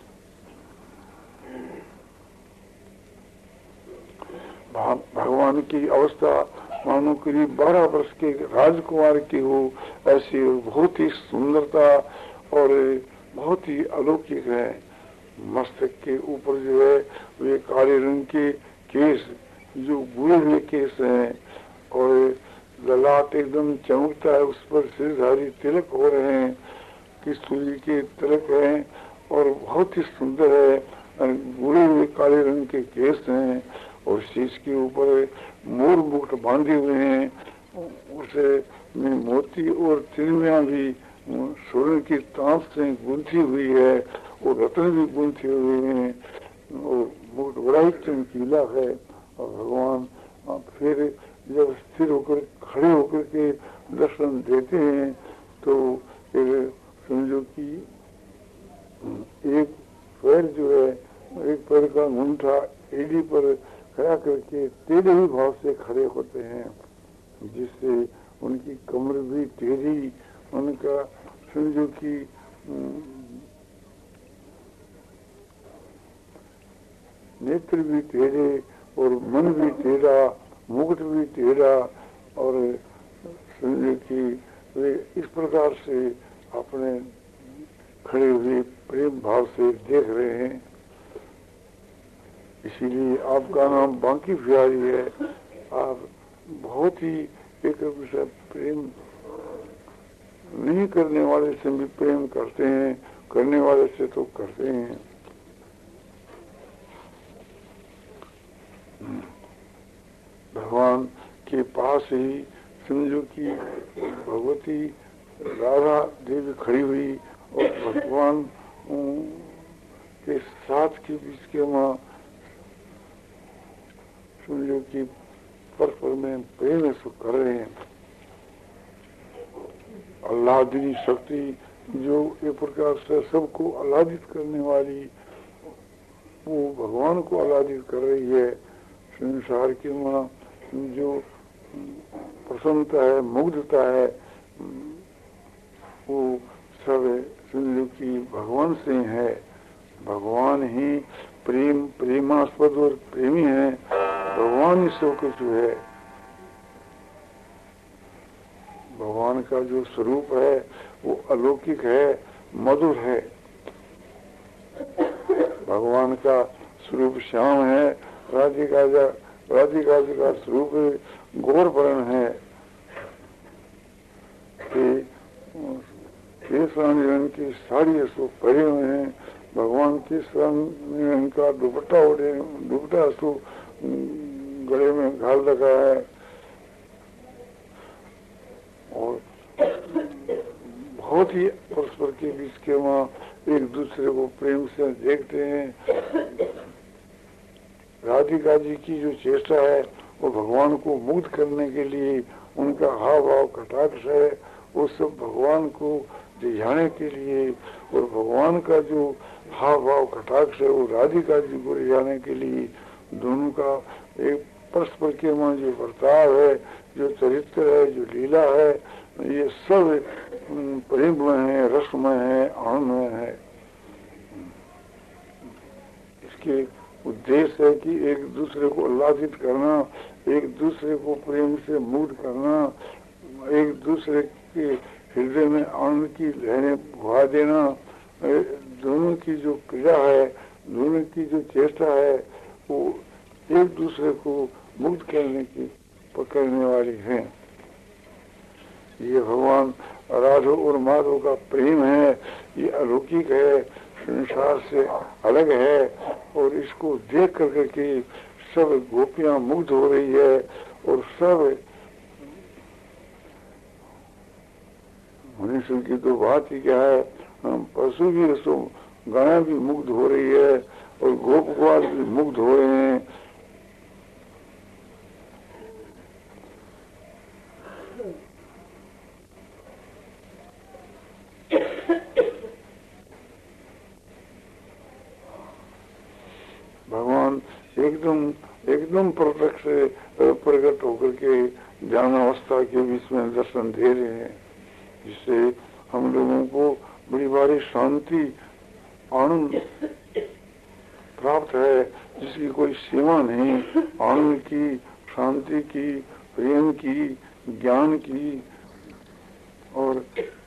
S2: भगवान की अवस्था मानो करीब बारह वर्ष के राजकुमार की हो, ऐसी बहुत ही सुंदरता और बहुत ही अलौकिक है। मस्तक के ऊपर जो है वे काले रंग के केस जो बुरे हुए केस हैं और ललाट एकदम चमकता है, उस पर सिरधारी तिलक हो रहे हैं, किस्तूरी के तिलक हैं और बहुत ही सुंदर है। बुरे हुए काले रंग के केस हैं और शीश के ऊपर मोर मुकुट बांधे हुए हैं, उसे में मोती और तिलमिया भी स्वर्ण की तांत से गुंथी हुई है और रत्न भी गुंथे हुए हैं और मुकुट बड़ा ही चमकीला है। और भगवान फिर जब स्थिर होकर खड़े होकर के दर्शन देते हैं तो फिर समझो कि एक पैर जो है, एक पैर का अंगूठा एड़ी पर खड़ा करके टेढ़े ही भाव से खड़े होते हैं, जिससे उनकी कमर भी टेढ़ी, उनका समझो कि नेत्र भी टेढ़े और मन भी टेढ़ा, मुकुट भी टेढ़ा और समझो कि वे इस प्रकार से अपने खड़े हुए प्रेम भाव से देख रहे हैं। इसीलिए आपका नाम बांकी बिहारी है। आप बहुत ही एक दूसरे प्रेम नहीं करने वाले से भी प्रेम करते हैं, करने वाले से तो करते हैं। भगवान के पास ही समझो कि भगवती राधा देवी खड़ी हुई और भगवान के साथ के बीच के वहाँ समझो कि परस्पर में प्रेम से कर रहे हैं। आह्लादनी शक्ति जो एक प्रकार से सबको आह्लादित करने वाली, वो भगवान को आह्लादित कर रही है। संसार के वहाँ जो प्रसन्नता है, मुग्धता है, वो सब समझो कि भगवान से है। भगवान ही प्रेम प्रेमास्पद और प्रेमी है। भगवान ही सब कुछ है। भगवान का जो स्वरूप है वो अलौकिक है, मधुर है। भगवान का स्वरूप श्याम है। राधिका राधिका जी का स्वरूप गौर वर्ण है। रंग की साड़ी उसको पहने हुए हैं। भगवान किस रंग का दुपट्टा ओढ़े, दुपट्टा उसको गले में घाल रखा है। और बहुत ही परस्पर के बीच के वहाँ एक दूसरे को प्रेम से देखते हैं। राधिका जी की जो चेष्टा है वो भगवान को मुक्त करने के लिए, उनका हाव भाव कटाक्ष है वो सब भगवान को रिझाने के लिए, और भगवान का जो हाव भाव कटाक्ष है वो राधिका जी को रिझाने के लिए, दोनों का एक परस्पर के वहाँ जो बर्ताव है, जो चरित्र है, जो लीला है, ये सब प्रेममय है, रसमय है, आनंदमय है। इसके उद्देश्य है कि एक दूसरे को आह्लादित करना, एक दूसरे को प्रेम से मुक्त करना, एक दूसरे के हृदय में आनंद की लहरें बहा देना। दोनों की जो क्रिया है, दोनों की जो चेष्टा है, वो एक दूसरे को मुक्त करने की पकड़ने वाली है। ये भगवान राधो और माधव का प्रेम है, ये अलौकिक है, संसार से अलग है, और इसको देख कर के सब गोपियां मुग्ध हो रही है। और सब मनुष्य की तो बात ही क्या है, हम पशु भी उसको, गाय भी मुग्ध हो रही है और गोप ग्वाल भी मुग्ध हो रहे हैं। भगवान एकदम एकदम प्रत्यक्ष प्रकट होकर के ज्ञान अवस्था के बीच में दर्शन दे रहे हैं, जिससे हम लोगों को बड़ी भारी शांति आनंद प्राप्त है, जिसकी कोई सीमा नहीं। आनंद की, शांति की, प्रेम की, ज्ञान की और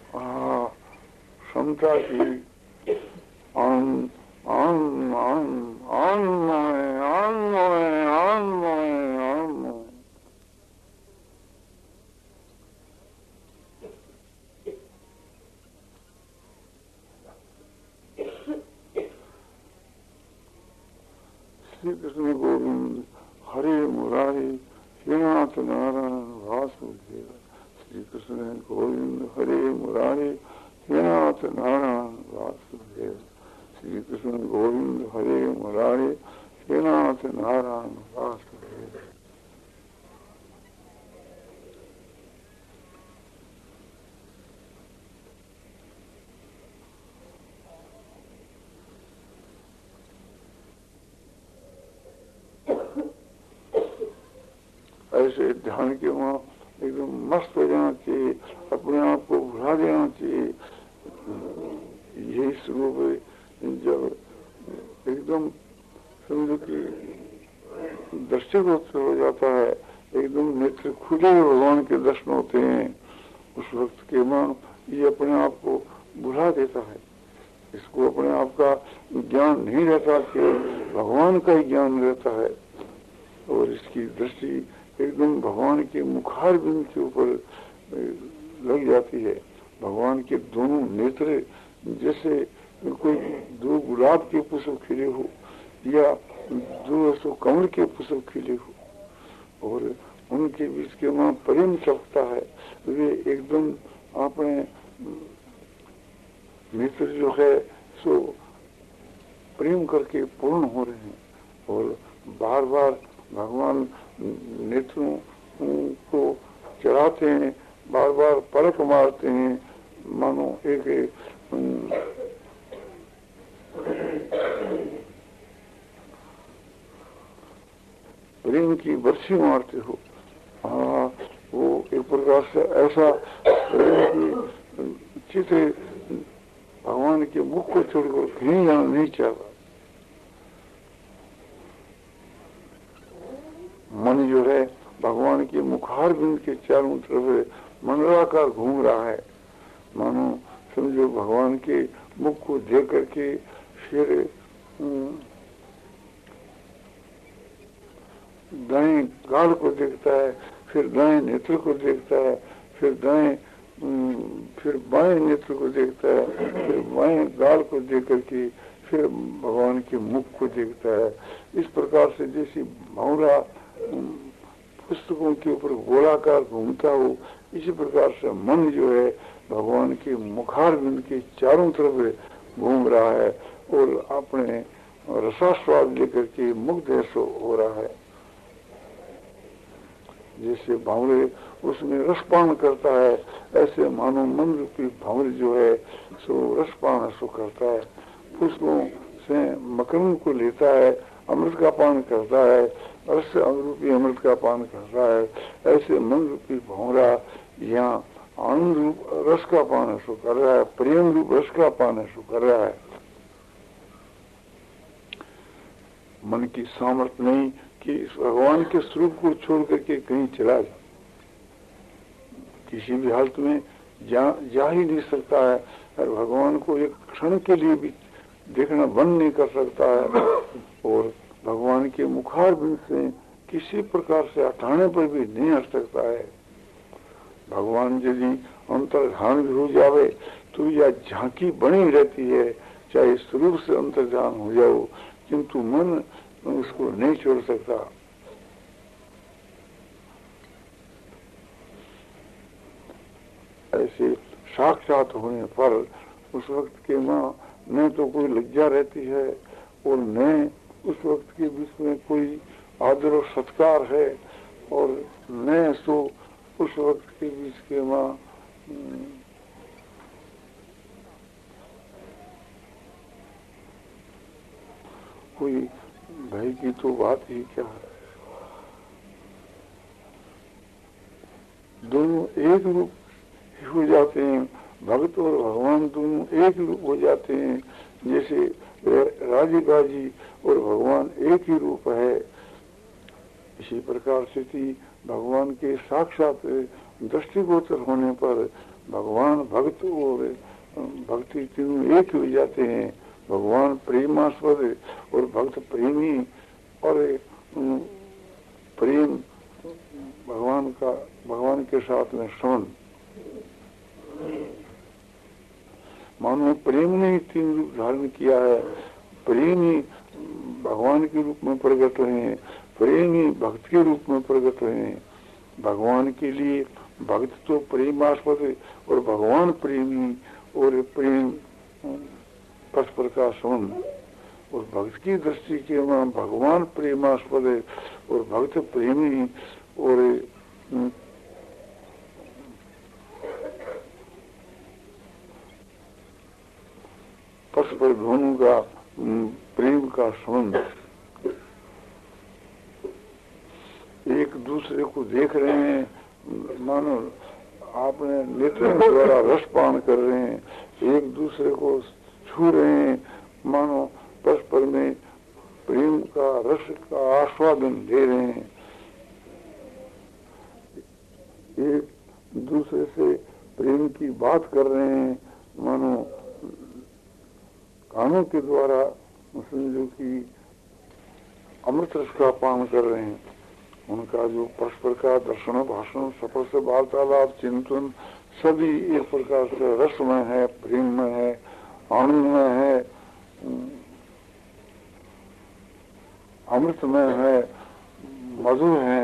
S2: क्षमता की। आनंद आनंद आनंद आनंद आनंद आनंद आनंद। श्री कृष्ण गोविंद हरे मुरारी हे नाथ नारायण वासुदेव। श्री कृष्ण गोविंद हरे मुरारी हे नाथ नारायण वासुदेव। श्री कृष्ण गोविंद हरे मुरारी हे नाथ नारायण वासुदेव। ऐसे ध्यान के वहाँ एकदम मस्त हो जाना चाहिए, अपने आप को भुला देना चाहिए। यही स्वरूप है। जब एकदम समझो कि दृष्टिगोचर हो जाता है, एकदम नेत्र खुले भगवान के दर्शन होते हैं, उस वक्त के वहाँ ये अपने आप को भुला देता है। इसको अपने आप का ज्ञान नहीं रहता कि भगवान का ही ज्ञान रहता है, और इसकी दृष्टि एकदम भगवान के मुखार बिंद के ऊपर लग जाती है। भगवान के दोनों नेत्र जैसे कोई दो गुलाब के पुष्प खिले हो या दो सौ कमल के पुष्प खिले हो, और उनके बीच के वहाँ प्रेम चमकता है। वे एकदम अपने नेत्र जो है सो प्रेम करके पूर्ण हो रहे हैं और बार बार भगवान नेत्रों को चढ़ाते हैं, बार बार पलक मारते हैं, मानो एक, एक प्रेम की बरसी मारते हो। हाँ, वो एक प्रकार से ऐसा प्रेम की चित्र भगवान के मुख को छोड़कर कहीं जाना नहीं चाहता। मन जो है भगवान के मुखार बिंद के चारों तरफ मंडलाकार घूम रहा है, मानो समझो भगवान के मुख को देख करके फिर दाएं गाल को देखता है, फिर दाएं नेत्र को देखता है, फिर दाएं फिर बाएं नेत्र को देखता है, फिर बाएं गाल को देख करके फिर भगवान के मुख को देखता है। इस प्रकार से जैसे भौरा पुस्तकों के ऊपर गोलाकार घूमता हो, इसी प्रकार से मन जो है भगवान के मुखार बिंद के चारों तरफ घूम रहा है और अपने रसास्वाद लेकर के मुग्ध ऐसा हो रहा है। जैसे भावरे उसमें रसपान करता है, ऐसे मानो मन रूपी भावरे जो है सो रसपान ऐसा करता है, पुष्पों से मकरंद को लेता है, अमृत का पान करता है, रस रूपी अमृत का पान करता है। ऐसे मन रूपी भौरा यहाँ आनंद रूप रस का पान ऐसा कर रहा है, प्रेम रूप रस का पान ऐसा कर रहा है। मन की सामर्थ्य नहीं कि इस भगवान के स्वरूप को छोड़ करके कहीं चला जाए, किसी भी हालत में जा, जा ही नहीं सकता है और भगवान को एक क्षण के लिए भी देखना बंद नहीं कर सकता है और भगवान के मुखार बिंद से किसी प्रकार से हटाने पर भी नहीं हट सकता है। भगवान यदि अंतर्ध्यान भी हो जावे तो यह झांकी बनी रहती है, चाहे स्वरूप से अंतर्ध्यान हो जाओ, किंतु मन उसको नहीं छोड़ सकता। ऐसे साक्षात होने पर उस वक्त के माँ न तो कोई लज्जा रहती है और न उस वक्त के बीच में कोई आदर और सत्कार है और न तो उस वक्त के बीच के माँ कोई भय की तो बात ही क्या है। दोनों एक रूप हो जाते हैं, भक्त और भगवान दोनों एक रूप हो जाते हैं। जैसे राधिका जी और भगवान एक ही रूप है, इसी प्रकार से भगवान के साक्षात दृष्टिगोचर होने पर भगवान भक्त और भक्ति तीनों एक हो जाते हैं। भगवान प्रेमास्पद और भक्त प्रेमी और प्रेम भगवान का भगवान के साथ में समान। मानो प्रेम ने ही तीन रूप धारण किया है, प्रेम ही भगवान के रूप में प्रकट हुए हैं, प्रेम ही भक्त के रूप में प्रकट हुए हैं। भगवान के लिए भक्त तो प्रेमास्पद और भगवान प्रेमी और प्रेम परस्पर का संबंध और भक्त की दृष्टि के वहां भगवान प्रेमास्पद है और भक्त प्रेमी और परस्पर दोनों का प्रेम का संबंध। एक दूसरे को देख रहे हैं, मानो आपने नेत्र द्वारा रसपान कर रहे हैं, एक दूसरे को छू रहे हैं, मानो परस्पर में प्रेम का रस का आस्वादन दे रहे हैं। एक दूसरे से प्रेम की बात कर रहे हैं, मानो कानों के द्वारा समझो कि अमृत रस का पान कर रहे हैं। उनका जो परस्पर का दर्शन भाषण सफल से वार्तालाप चिंतन सभी एक प्रकार से रसमय है, प्रेममय है, आनंदमय है, अमृतमय है, मधुर है।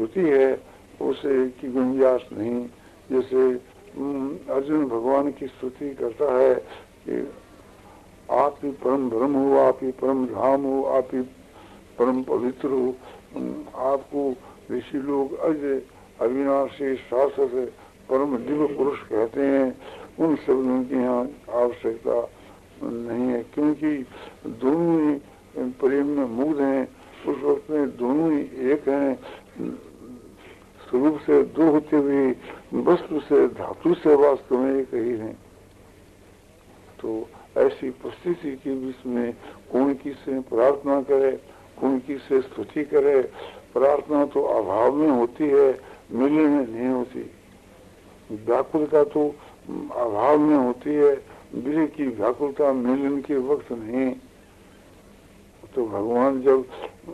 S2: स्तुति है उसे की गुंजाइश नहीं। जैसे अर्जुन भगवान की स्तुति करता है कि आप ही परम ब्रह्म हो, आप ही परम धाम हो, आप ही परम पवित्र हो। आपको ऋषि लोग अजय अविनाशी शाश्वत परम दिव्य पुरुष कहते हैं। उन शब्दों की यहाँ आवश्यकता नहीं है, क्योंकि दोनों ही प्रेम में मुग्ध हैं। उस वक्त में दोनों ही एक हैं, स्वरूप से दो होते हुए वस्तु से धातु से वास्तव में एक ही हैं। तो ऐसी परिस्थिति के बीच में कौन किससे प्रार्थना करे, कौन किससे स्तुति करे। प्रार्थना तो अभाव में होती है, मिलने में नहीं होती। व्याकुलता तो अभाव में होती है, विरह की व्याकुलता मिलन के वक्त नहीं। तो भगवान जब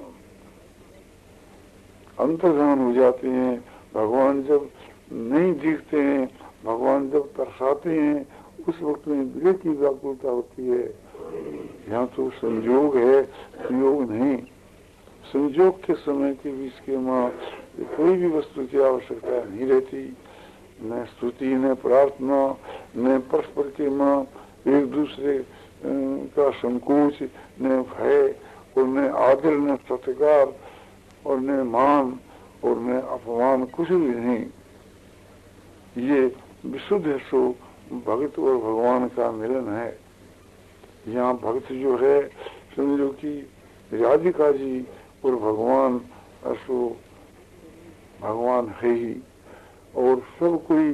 S2: अंतर्धान हो जाते हैं, भगवान जब नहीं दिखते हैं, भगवान जब तरसाते हैं, उस वक्त में विरह की व्याकुलता होती है। यहाँ तो संयोग है, संयोग नहीं। संयोग के समय के बीच के माँ कोई भी वस्तु की आवश्यकता नहीं रहती, न स्तुति, न प्रार्थना, न परस्पर के माँ एक दूसरे का संकोच, न भय और न आदर, न सत्कार और न मान और न अपमान, कुछ भी नहीं। ये विशुद्ध सो भक्त और भगवान का मिलन है। यहाँ भक्त जो है समझो कि राधिका जी और भगवान असो भगवान है ही। और सब कोई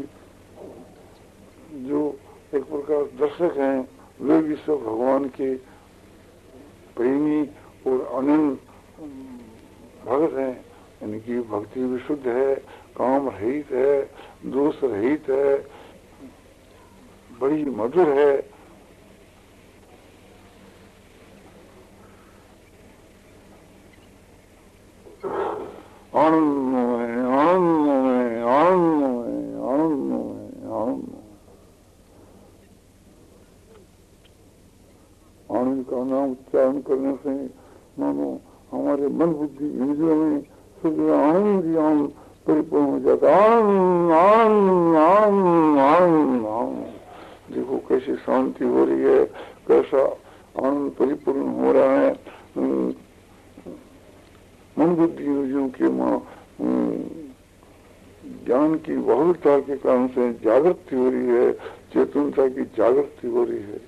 S2: जो एक प्रकार दर्शक हैं वे भी सब भगवान के प्रेमी और अनंत भक्त हैं। इनकी भक्ति विशुद्ध है, काम रहित है, दोष रहित है, बड़ी मधुर है। आनंद में आनंद में आनंद में आनंद में आनंद आनंद का नाम उच्चारण करने से मानो हमारे मन बुद्धि इंद्रियों में सब आनंद ही आनंद परिपूर्ण हो जाता। आनंद आनंद आनंद आनंद आनंद। देखो कैसी शांति हो रही है, कैसा आनंद परिपूर्ण हो रहा है। मन बुद्धि इंद्रियों के मां ज्ञान की बहुलता के कारण से जागृति हो रही है, चेतनता की जागृति हो रही है।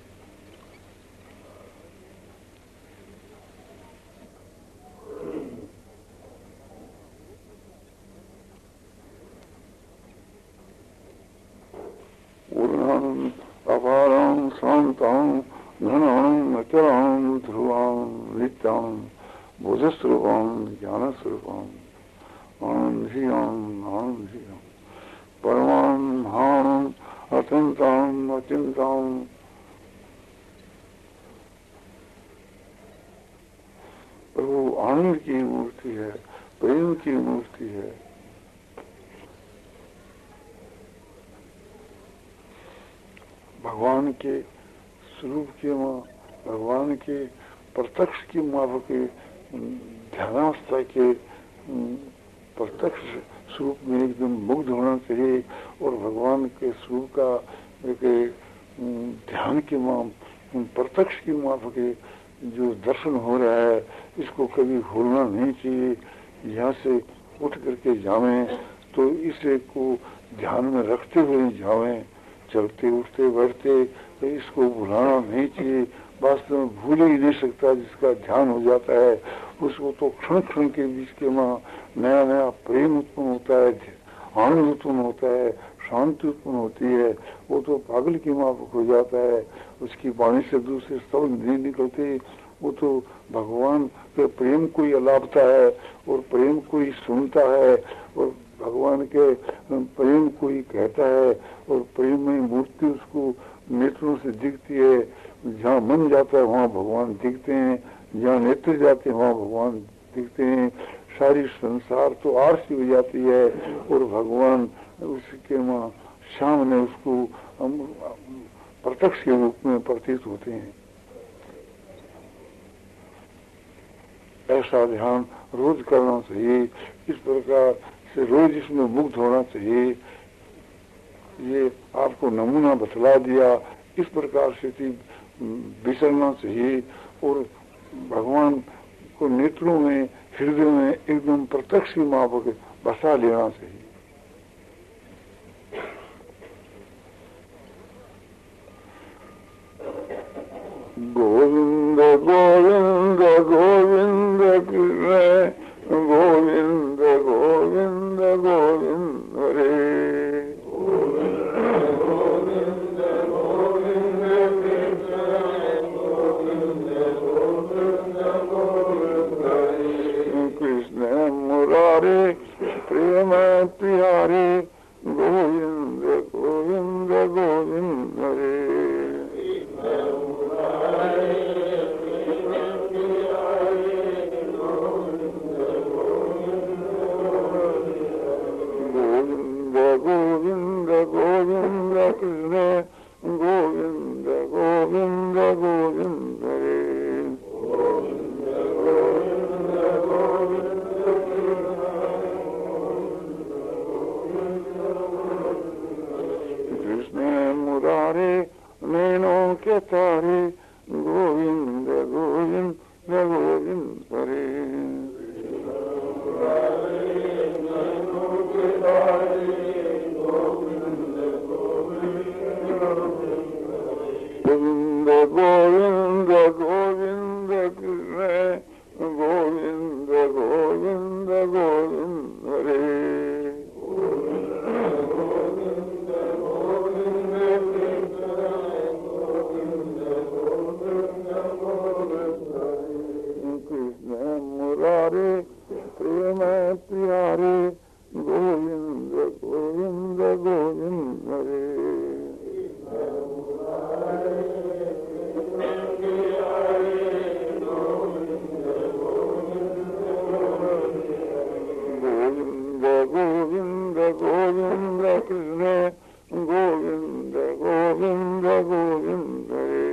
S2: पूर्णां अपारां शांतां घनां अचलां ध्रुवां नित्यां बोधस्वरूपां ज्ञानस्वरूपां आनंदीयां आनंदीयां परमां महानं अत्यन्तां अचिन्तां प्रभु आनंद की मूर्ति है, प्रेम की मूर्ति है। भगवान के स्वरूप के मां, भगवान के प्रत्यक्ष की माफक के ध्यानावस्था के प्रत्यक्ष स्वरूप में एकदम मुग्ध होना चाहिए। और भगवान के स्वरूप का एक ध्यान के मां प्रत्यक्ष की माफक जो दर्शन हो रहा है, इसको कभी भूलना नहीं चाहिए। यहाँ से उठ करके जावें तो इसे को ध्यान में रखते हुए जावें, चलते उठते बैठते तो इसको भुलाना नहीं चाहिए। वास्तव में भूल ही नहीं सकता जिसका ध्यान हो जाता है, उसको तो क्षण क्षण के बीच के मां नया नया प्रेम उत्पन्न होता है, आनंद उत्पन्न होता है, शांति उत्पन्न होती है। वो तो पागल की माफक हो जाता है, उसकी वाणी से दूसरे शब्द नहीं निकलते। वो तो भगवान के प्रेम को ही अलापता है और प्रेम को ही सुनता है और भगवान के प्रेम को ही कहता है। और प्रेम में मूर्ति उसको नेत्रों से दिखती है। जहाँ मन जाता है वहाँ भगवान दिखते हैं, जहाँ नेत्र जाते हैं वहाँ भगवान दिखते हैं। सारी संसार तो आरसी हो जाती है और भगवान उसके मां सामने उसको प्रत्यक्ष के रूप में प्रतीत होते हैं। ऐसा ध्यान रोज करना चाहिए। इस प्रकार से रोज इसमें मुग्ध होना चाहिए। ये आपको नमूना बतला दिया, इस प्रकार से विचरना चाहिए और भगवान को नेत्रों में, हृदय में एकदम प्रत्यक्ष मापक बसा लेना चाहिए। गोविंद गोविंद गोविंद कृष्ण गोविंद गोविंद गोविंद हरे। कृष्ण मुरारे प्रेम प्यारे गोविंद गोविंद गोविंद हरे। गोविंद गोविंद कृष्ण गोविंद गोविंद गोविंद हरे। कृष्ण मुरारे नैनों के तारे गोविंद गोविंद गोविंद हरे। गोविंद गोविंद गोविंद कृष्ण गोविंद गोविंद गोविंद हरे। कृष्ण मुरारे प्रेम प्यारे गोविंद गोविंद गोविंद हरे। गोविंद गोविंद कृष्ण गोविंद गोविंद गोविंद हरे।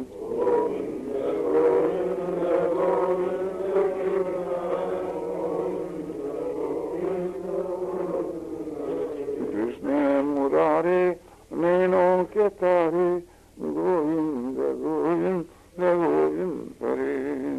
S2: कृष्ण मुरारे नैनों के तारे गोविंद गोविंद गोविंद हरे।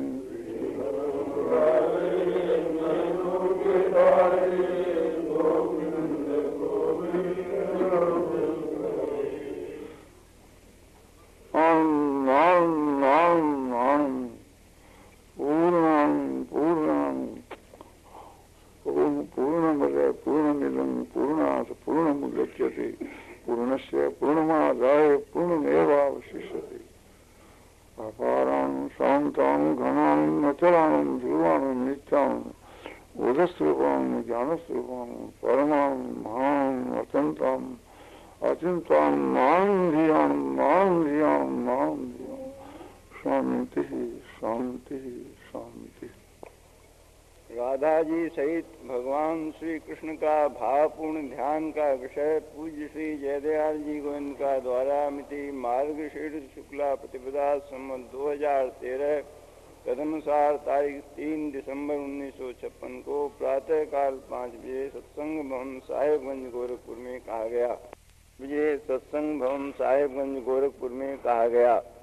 S2: पूर्णस्य पूर्णमादाय पूर्णमेवावशिष्यते। अपारां शान्तां घनां अचलां ध्रुवां नित्यां बोधस्वरूपां ज्ञानस्वरूपां परमां महां अत्यन्तां अचिन्तां मां धियां मां धियां मां धियां। शांति शांति शांति।
S3: राधा जी सहित भगवान श्री कृष्ण का भावपूर्ण ध्यान का विषय पूज्य श्री जयदयाल जी गोविंद का द्वारा मिति मार्गशीर्ष शुक्ला प्रतिपदा संवत दो हजार तेरह कदमसार तारीख तीन दिसंबर उन्नीस सौ छप्पन को प्रातः काल पाँच बजे सत्संग भवन साहेबगंज गोरखपुर में कहा गया। बजे सत्संग भवन साहेबगंज गोरखपुर में कहा गया।